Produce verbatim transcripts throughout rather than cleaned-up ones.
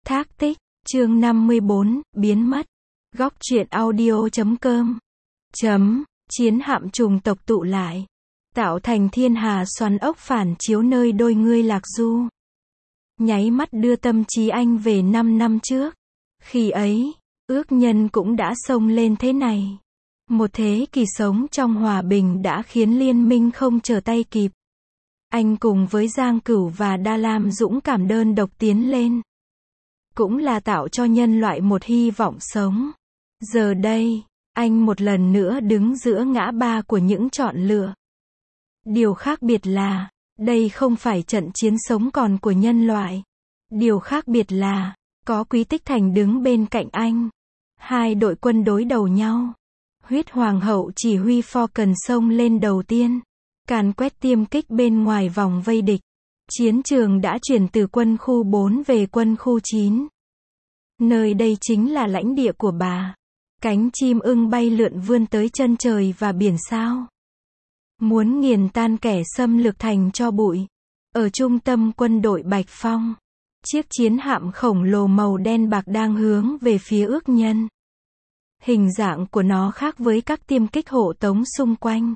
Thác tích, chương năm mươi bốn, biến mất. Góc truyện audio chấm com. Chấm, chiến hạm trùng tộc tụ lại. Tạo thành thiên hà xoắn ốc phản chiếu nơi đôi ngươi Lạc Du. Nháy mắt đưa tâm trí anh về năm năm trước. Khi ấy, ước nhân cũng đã xông lên thế này. Một thế kỷ sống trong hòa bình đã khiến liên minh không trở tay kịp. Anh cùng với Giang Cửu và Đa Lam dũng cảm đơn độc tiến lên. Cũng là tạo cho nhân loại một hy vọng sống. Giờ đây, anh một lần nữa đứng giữa ngã ba của những chọn lựa. Điều khác biệt là, đây không phải trận chiến sống còn của nhân loại. Điều khác biệt là, có Quý Tích Thành đứng bên cạnh anh. Hai đội quân đối đầu nhau. Huyết Hoàng hậu chỉ huy Falcon xông lên đầu tiên. Càn quét tiêm kích bên ngoài vòng vây địch. Chiến trường đã chuyển từ quân khu bốn về quân khu chín. Nơi đây chính là lãnh địa của bà. Cánh chim ưng bay lượn vươn tới chân trời và biển sao. Muốn nghiền tan kẻ xâm lược thành cho bụi. Ở trung tâm quân đội Bạch Phong, chiếc chiến hạm khổng lồ màu đen bạc đang hướng về phía ước nhân. Hình dạng của nó khác với các tiêm kích hộ tống xung quanh.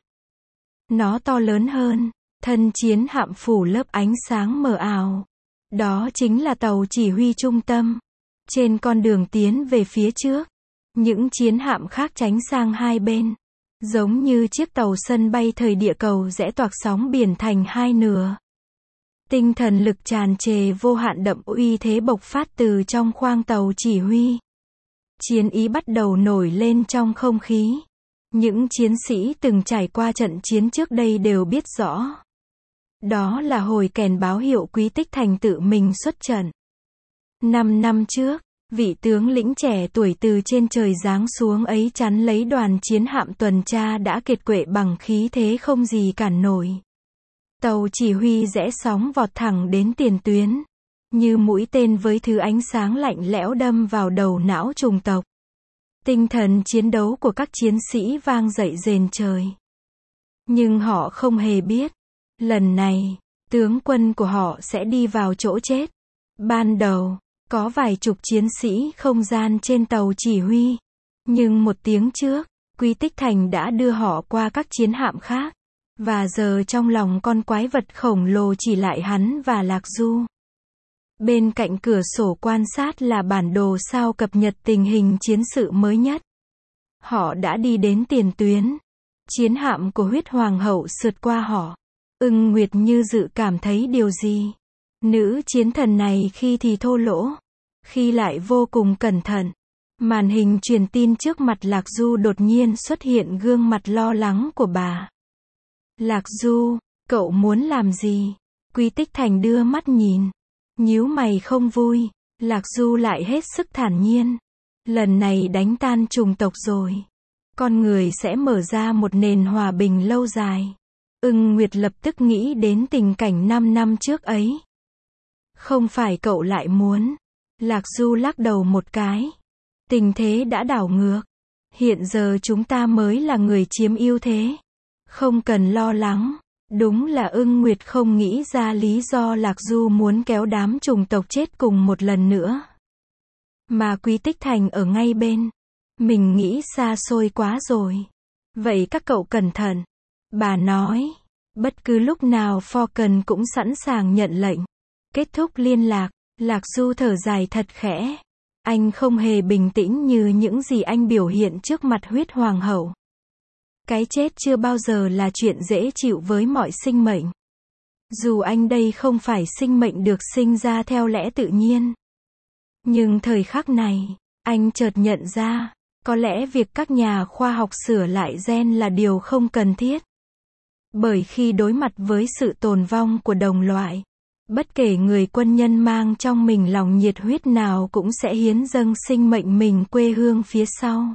Nó to lớn hơn, thân chiến hạm phủ lớp ánh sáng mờ ảo. Đó chính là tàu chỉ huy trung tâm. Trên con đường tiến về phía trước, những chiến hạm khác tránh sang hai bên. Giống như chiếc tàu sân bay thời địa cầu rẽ toạc sóng biển thành hai nửa. Tinh thần lực tràn trề vô hạn đậm uy thế bộc phát từ trong khoang tàu chỉ huy. Chiến ý bắt đầu nổi lên trong không khí. Những chiến sĩ từng trải qua trận chiến trước đây đều biết rõ. Đó là hồi kèn báo hiệu Quý Tích Thành tự mình xuất trận. Năm năm trước, vị tướng lĩnh trẻ tuổi từ trên trời giáng xuống ấy chắn lấy đoàn chiến hạm tuần tra đã kiệt quệ bằng khí thế không gì cản nổi. Tàu chỉ huy rẽ sóng vọt thẳng đến tiền tuyến. Như mũi tên với thứ ánh sáng lạnh lẽo đâm vào đầu não trùng tộc. Tinh thần chiến đấu của các chiến sĩ vang dậy rền trời. Nhưng họ không hề biết, lần này, tướng quân của họ sẽ đi vào chỗ chết. Ban đầu, có vài chục chiến sĩ không gian trên tàu chỉ huy. Nhưng một tiếng trước, Quý Tích Thành đã đưa họ qua các chiến hạm khác. Và giờ trong lòng con quái vật khổng lồ chỉ lại hắn và Lạc Du. Bên cạnh cửa sổ quan sát là bản đồ sao cập nhật tình hình chiến sự mới nhất. Họ đã đi đến tiền tuyến. Chiến hạm của Huyết Hoàng hậu sượt qua họ. Ưng Nguyệt như dự cảm thấy điều gì. Nữ chiến thần này khi thì thô lỗ, khi lại vô cùng cẩn thận. Màn hình truyền tin trước mặt Lạc Du đột nhiên xuất hiện gương mặt lo lắng của bà. Lạc Du, cậu muốn làm gì? Quý Tích Thành đưa mắt nhìn. Nhíu mày không vui. Lạc Du lại hết sức thản nhiên. Lần này đánh tan trùng tộc rồi. Con người sẽ mở ra một nền hòa bình lâu dài. Ưng Nguyệt lập tức nghĩ đến tình cảnh năm năm trước ấy. Không phải cậu lại muốn. Lạc Du lắc đầu một cái. Tình thế đã đảo ngược. Hiện giờ chúng ta mới là người chiếm ưu thế. Không cần lo lắng. Đúng là Ưng Nguyệt không nghĩ ra lý do Lạc Du muốn kéo đám trùng tộc chết cùng một lần nữa. Mà Quý Tích Thành ở ngay bên. Mình nghĩ xa xôi quá rồi. Vậy các cậu cẩn thận. Bà nói. Bất cứ lúc nào Falcon cũng sẵn sàng nhận lệnh. Kết thúc liên lạc. Lạc Du thở dài thật khẽ. Anh không hề bình tĩnh như những gì anh biểu hiện trước mặt Huyết Hoàng hậu. Cái chết chưa bao giờ là chuyện dễ chịu với mọi sinh mệnh. Dù anh đây không phải sinh mệnh được sinh ra theo lẽ tự nhiên. Nhưng thời khắc này, anh chợt nhận ra, có lẽ việc các nhà khoa học sửa lại gen là điều không cần thiết. Bởi khi đối mặt với sự tồn vong của đồng loại, bất kể người quân nhân mang trong mình lòng nhiệt huyết nào cũng sẽ hiến dâng sinh mệnh mình quê hương phía sau.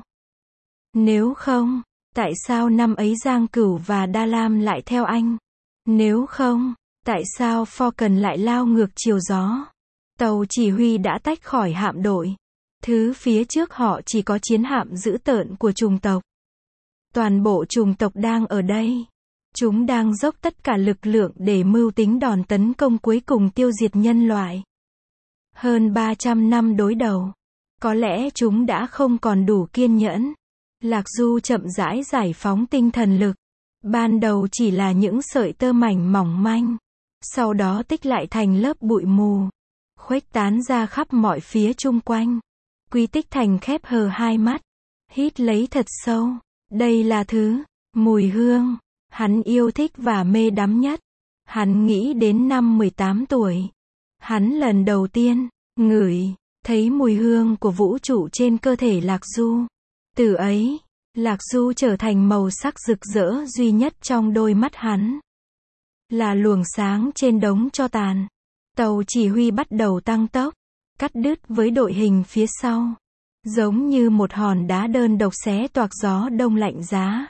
Nếu không, tại sao năm ấy Giang Cửu và Đa Lam lại theo anh? Nếu không, tại sao Falcon lại lao ngược chiều gió? Tàu chỉ huy đã tách khỏi hạm đội. Thứ phía trước họ chỉ có chiến hạm dữ tợn của trùng tộc. Toàn bộ trùng tộc đang ở đây. Chúng đang dốc tất cả lực lượng để mưu tính đòn tấn công cuối cùng tiêu diệt nhân loại. Hơn ba trăm năm đối đầu. Có lẽ chúng đã không còn đủ kiên nhẫn. Lạc Du chậm rãi giải phóng tinh thần lực. Ban đầu chỉ là những sợi tơ mảnh mỏng manh. Sau đó tích lại thành lớp bụi mù. Khuếch tán ra khắp mọi phía chung quanh. Quý Tích Thành khép hờ hai mắt. Hít lấy thật sâu. Đây là thứ, mùi hương, hắn yêu thích và mê đắm nhất. Hắn nghĩ đến năm mười tám tuổi. Hắn lần đầu tiên, ngửi, thấy mùi hương của vũ trụ trên cơ thể Lạc Du. Từ ấy, Lạc Du trở thành màu sắc rực rỡ duy nhất trong đôi mắt hắn. Là luồng sáng trên đống tro tàn. Tàu chỉ huy bắt đầu tăng tốc, cắt đứt với đội hình phía sau. Giống như một hòn đá đơn độc xé toạc gió đông lạnh giá.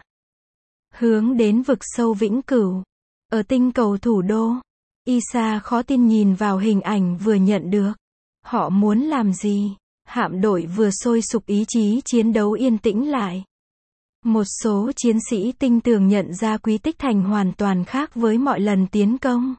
Hướng đến vực sâu vĩnh cửu. Ở tinh cầu thủ đô, Isa khó tin nhìn vào hình ảnh vừa nhận được. Họ muốn làm gì? Hạm đội vừa sôi sục ý chí chiến đấu yên tĩnh lại. Một số chiến sĩ tinh tường nhận ra Quý Tích Thành hoàn toàn khác với mọi lần tiến công.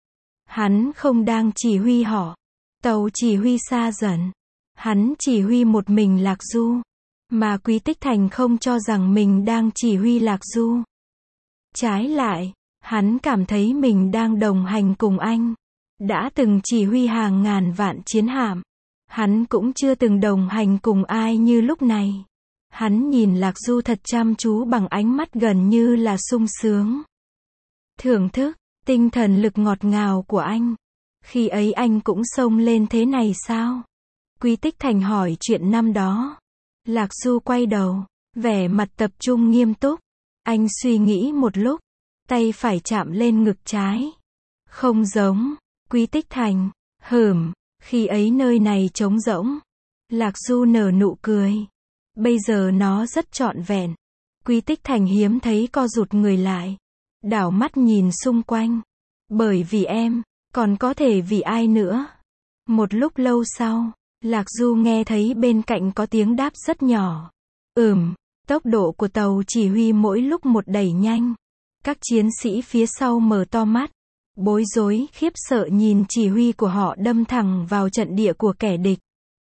Hắn không đang chỉ huy họ. Tàu chỉ huy xa dần. Hắn chỉ huy một mình Lạc Du. Mà Quý Tích Thành không cho rằng mình đang chỉ huy Lạc Du. Trái lại, hắn cảm thấy mình đang đồng hành cùng anh. Đã từng chỉ huy hàng ngàn vạn chiến hạm. Hắn cũng chưa từng đồng hành cùng ai như lúc này. Hắn nhìn Lạc Du thật chăm chú bằng ánh mắt gần như là sung sướng. Thưởng thức, tinh thần lực ngọt ngào của anh. Khi ấy anh cũng xông lên thế này sao? Quý Tích Thành hỏi chuyện năm đó. Lạc Du quay đầu, vẻ mặt tập trung nghiêm túc. Anh suy nghĩ một lúc, tay phải chạm lên ngực trái. Không giống, Quý Tích Thành, hửm, khi ấy nơi này trống rỗng. Lạc Du nở nụ cười. Bây giờ nó rất trọn vẹn. Quý Tích Thành hiếm thấy co rụt người lại. Đảo mắt nhìn xung quanh. Bởi vì em, còn có thể vì ai nữa. Một lúc lâu sau, Lạc Du nghe thấy bên cạnh có tiếng đáp rất nhỏ. Ừm, tốc độ của tàu chỉ huy mỗi lúc một đẩy nhanh. Các chiến sĩ phía sau mở to mắt. Bối rối, khiếp sợ nhìn chỉ huy của họ đâm thẳng vào trận địa của kẻ địch.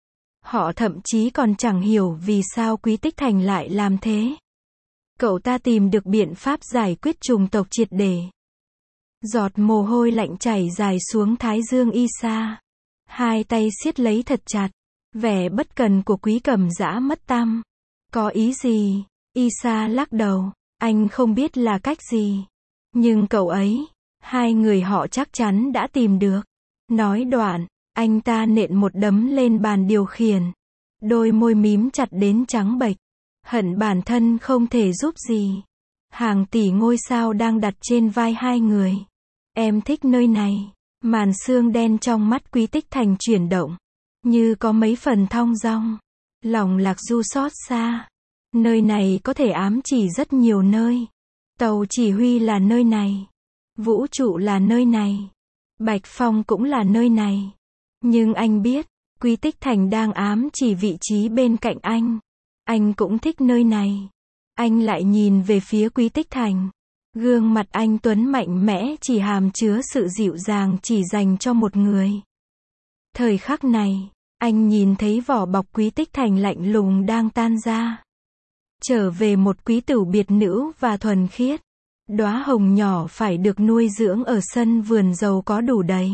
Họ thậm chí còn chẳng hiểu vì sao Quý Tích Thành lại làm thế. Cậu ta tìm được biện pháp giải quyết chủng tộc triệt để. Giọt mồ hôi lạnh chảy dài xuống thái dương Isa. Hai tay siết lấy thật chặt. Vẻ bất cần của Quý Cẩm Dã mất tăm. Có ý gì? Isa lắc đầu. Anh không biết là cách gì. Nhưng cậu ấy, hai người họ chắc chắn đã tìm được. Nói đoạn, anh ta nện một đấm lên bàn điều khiển. Đôi môi mím chặt đến trắng bệch. Hận bản thân không thể giúp gì. Hàng tỷ ngôi sao đang đặt trên vai hai người. Em thích nơi này. Màn sương đen trong mắt Quý Tích Thành chuyển động. Như có mấy phần thong dong. Lòng Lạc Du xót xa. Nơi này có thể ám chỉ rất nhiều nơi. Tàu chỉ huy là nơi này. Vũ trụ là nơi này. Bạch Phong cũng là nơi này. Nhưng anh biết, Quý Tích Thành đang ám chỉ vị trí bên cạnh anh. Anh cũng thích nơi này. Anh lại nhìn về phía Quý Tích Thành. Gương mặt anh tuấn mạnh mẽ chỉ hàm chứa sự dịu dàng chỉ dành cho một người. Thời khắc này, anh nhìn thấy vỏ bọc Quý Tích Thành lạnh lùng đang tan ra. Trở về một quý tửu biệt nữ và thuần khiết. Đóa hồng nhỏ phải được nuôi dưỡng ở sân vườn giàu có đủ đầy.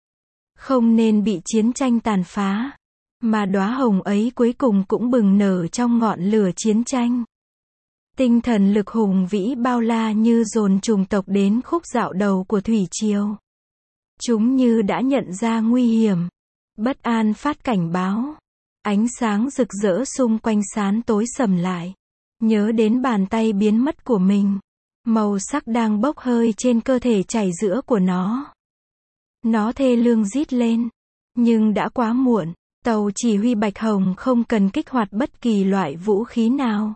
Không nên bị chiến tranh tàn phá. Mà đóa hồng ấy cuối cùng cũng bừng nở trong ngọn lửa chiến tranh. Tinh thần lực hùng vĩ bao la như dồn chủng tộc đến khúc dạo đầu của thủy triều. Chúng như đã nhận ra nguy hiểm. Bất an phát cảnh báo. Ánh sáng rực rỡ xung quanh sáng tối sầm lại. Nhớ đến bàn tay biến mất của mình. Màu sắc đang bốc hơi trên cơ thể chảy giữa của nó. Nó thê lương rít lên. Nhưng đã quá muộn. Tàu chỉ huy Bạch Hồng không cần kích hoạt bất kỳ loại vũ khí nào.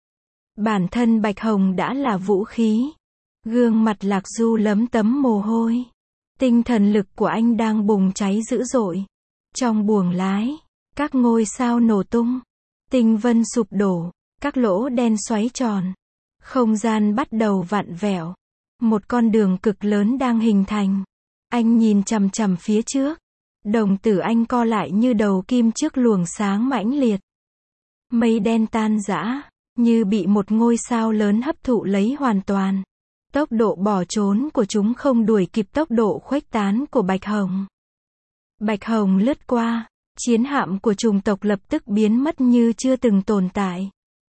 Bản thân Bạch Hồng đã là vũ khí. Gương mặt Lạc Du lấm tấm mồ hôi. Tinh thần lực của anh đang bùng cháy dữ dội. Trong buồng lái, các ngôi sao nổ tung. Tinh vân sụp đổ. Các lỗ đen xoáy tròn. Không gian bắt đầu vặn vẹo. Một con đường cực lớn đang hình thành. Anh nhìn chằm chằm phía trước. Đồng tử anh co lại như đầu kim trước luồng sáng mãnh liệt. Mây đen tan rã, như bị một ngôi sao lớn hấp thụ lấy hoàn toàn. Tốc độ bỏ trốn của chúng không đuổi kịp tốc độ khuếch tán của Bạch Hồng. Bạch Hồng lướt qua, chiến hạm của chủng tộc lập tức biến mất như chưa từng tồn tại.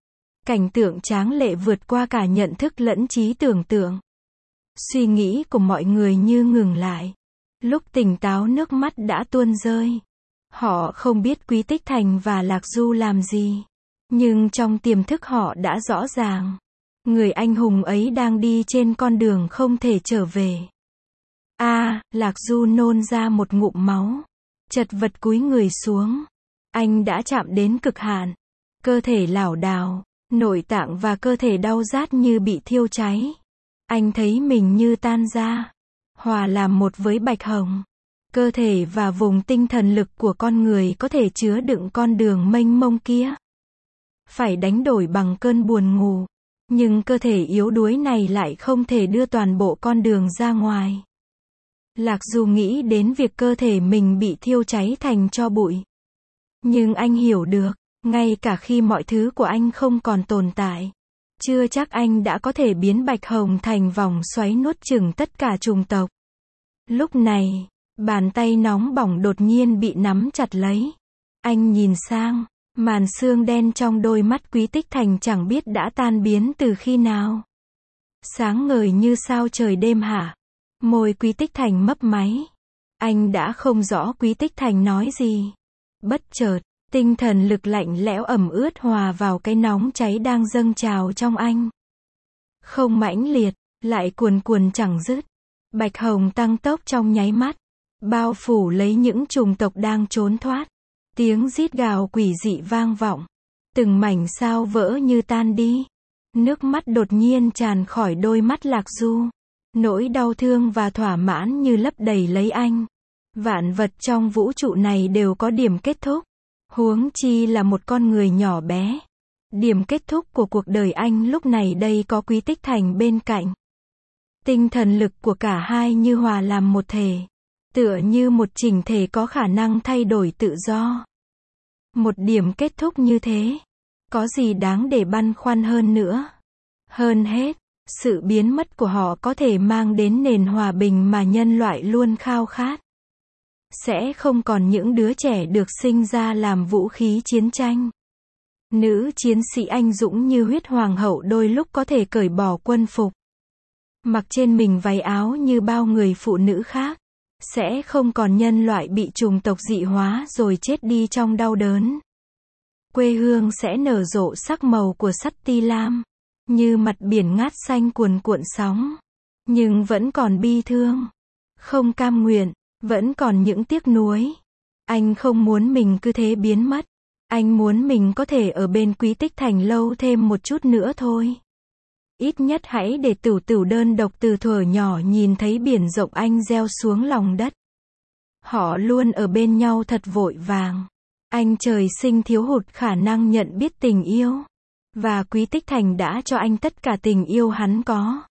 Cảnh tượng tráng lệ vượt qua cả nhận thức lẫn trí tưởng tượng. Suy nghĩ của mọi người như ngừng lại. Lúc tỉnh táo nước mắt đã tuôn rơi. Họ không biết Quý Tích Thành và Lạc Du làm gì. Nhưng trong tiềm thức họ đã rõ ràng. Người anh hùng ấy đang đi trên con đường không thể trở về. A, à, Lạc Du nôn ra một ngụm máu. Chật vật cúi người xuống. Anh đã chạm đến cực hạn. Cơ thể lảo đảo, nội tạng và cơ thể đau rát như bị thiêu cháy. Anh thấy mình như tan ra, hòa làm một với Bạch Hồng. Cơ thể và vùng tinh thần lực của con người có thể chứa đựng con đường mênh mông kia. Phải đánh đổi bằng cơn buồn ngủ. Nhưng cơ thể yếu đuối này lại không thể đưa toàn bộ con đường ra ngoài. Lạc Du nghĩ đến việc cơ thể mình bị thiêu cháy thành tro bụi. Nhưng anh hiểu được, ngay cả khi mọi thứ của anh không còn tồn tại, chưa chắc anh đã có thể biến Bạch Hồng thành vòng xoáy nuốt chửng tất cả chủng tộc. Lúc này, bàn tay nóng bỏng đột nhiên bị nắm chặt lấy. Anh nhìn sang, màn sương đen trong đôi mắt Quý Tích Thành chẳng biết đã tan biến từ khi nào. Sáng ngời như sao trời đêm hạ. Môi Quý Tích Thành mấp máy. Anh đã không rõ Quý Tích Thành nói gì. Bất chợt, tinh thần lực lạnh lẽo ẩm ướt hòa vào cái nóng cháy đang dâng trào trong anh. Không mãnh liệt, lại cuồn cuồn chẳng dứt. Bạch Hồng tăng tốc trong nháy mắt, bao phủ lấy những chủng tộc đang trốn thoát. Tiếng rít gào quỷ dị vang vọng. Từng mảnh sao vỡ như tan đi. Nước mắt đột nhiên tràn khỏi đôi mắt Lạc Du. Nỗi đau thương và thỏa mãn như lấp đầy lấy anh. Vạn vật trong vũ trụ này đều có điểm kết thúc. Huống chi là một con người nhỏ bé. Điểm kết thúc của cuộc đời anh lúc này đây có Quý Tích Thành bên cạnh. Tinh thần lực của cả hai như hòa làm một thể. Tựa như một chỉnh thể có khả năng thay đổi tự do. Một điểm kết thúc như thế. Có gì đáng để băn khoăn hơn nữa? Hơn hết, sự biến mất của họ có thể mang đến nền hòa bình mà nhân loại luôn khao khát. Sẽ không còn những đứa trẻ được sinh ra làm vũ khí chiến tranh. Nữ chiến sĩ anh dũng như huyết hoàng hậu đôi lúc có thể cởi bỏ quân phục. Mặc trên mình váy áo như bao người phụ nữ khác. Sẽ không còn nhân loại bị chủng tộc dị hóa rồi chết đi trong đau đớn. Quê hương sẽ nở rộ sắc màu của sắt ti lam. Như mặt biển ngát xanh cuồn cuộn sóng. Nhưng vẫn còn bi thương. Không cam nguyện. Vẫn còn những tiếc nuối. Anh không muốn mình cứ thế biến mất. Anh muốn mình có thể ở bên Quý Tích Thành lâu thêm một chút nữa thôi. Ít nhất hãy để Tửu Tửu đơn độc từ thuở nhỏ nhìn thấy biển rộng anh gieo xuống lòng đất. Họ luôn ở bên nhau thật vội vàng. Anh trời sinh thiếu hụt khả năng nhận biết tình yêu. Và Quý Tích Thành đã cho anh tất cả tình yêu hắn có.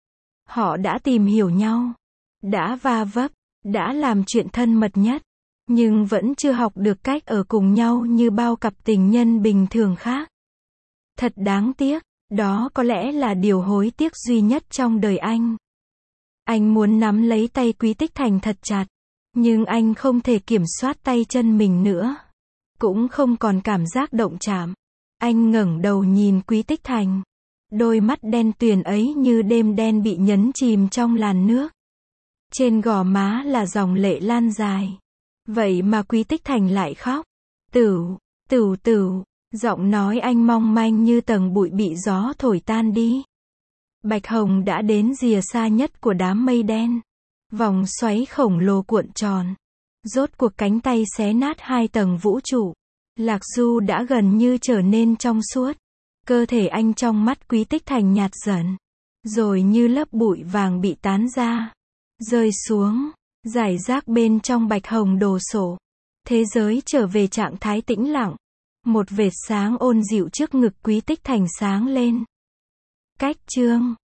Họ đã tìm hiểu nhau. Đã va vấp. Đã làm chuyện thân mật nhất. Nhưng vẫn chưa học được cách ở cùng nhau như bao cặp tình nhân bình thường khác. Thật đáng tiếc. Đó có lẽ là điều hối tiếc duy nhất trong đời anh. Anh muốn nắm lấy tay Quý Tích Thành thật chặt. Nhưng anh không thể kiểm soát tay chân mình nữa. Cũng không còn cảm giác động chạm. Anh ngẩng đầu nhìn Quý Tích Thành. Đôi mắt đen tuyền ấy như đêm đen bị nhấn chìm trong làn nước. Trên gò má là dòng lệ lan dài. Vậy mà Quý Tích Thành lại khóc. Tửu, Tửu Tửu. Giọng nói anh mong manh như tầng bụi bị gió thổi tan đi. Bạch Hồng đã đến rìa xa nhất của đám mây đen. Vòng xoáy khổng lồ cuộn tròn. Rốt cuộc cánh tay xé nát hai tầng vũ trụ. Lạc Du đã gần như trở nên trong suốt. Cơ thể anh trong mắt Quý Tích Thành nhạt dần. Rồi như lớp bụi vàng bị tán ra. Rơi xuống. Giải rác bên trong Bạch Hồng đồ sộ. Thế giới trở về trạng thái tĩnh lặng. Một vệt sáng ôn dịu trước ngực Quý Tích Thành sáng lên. Cách chương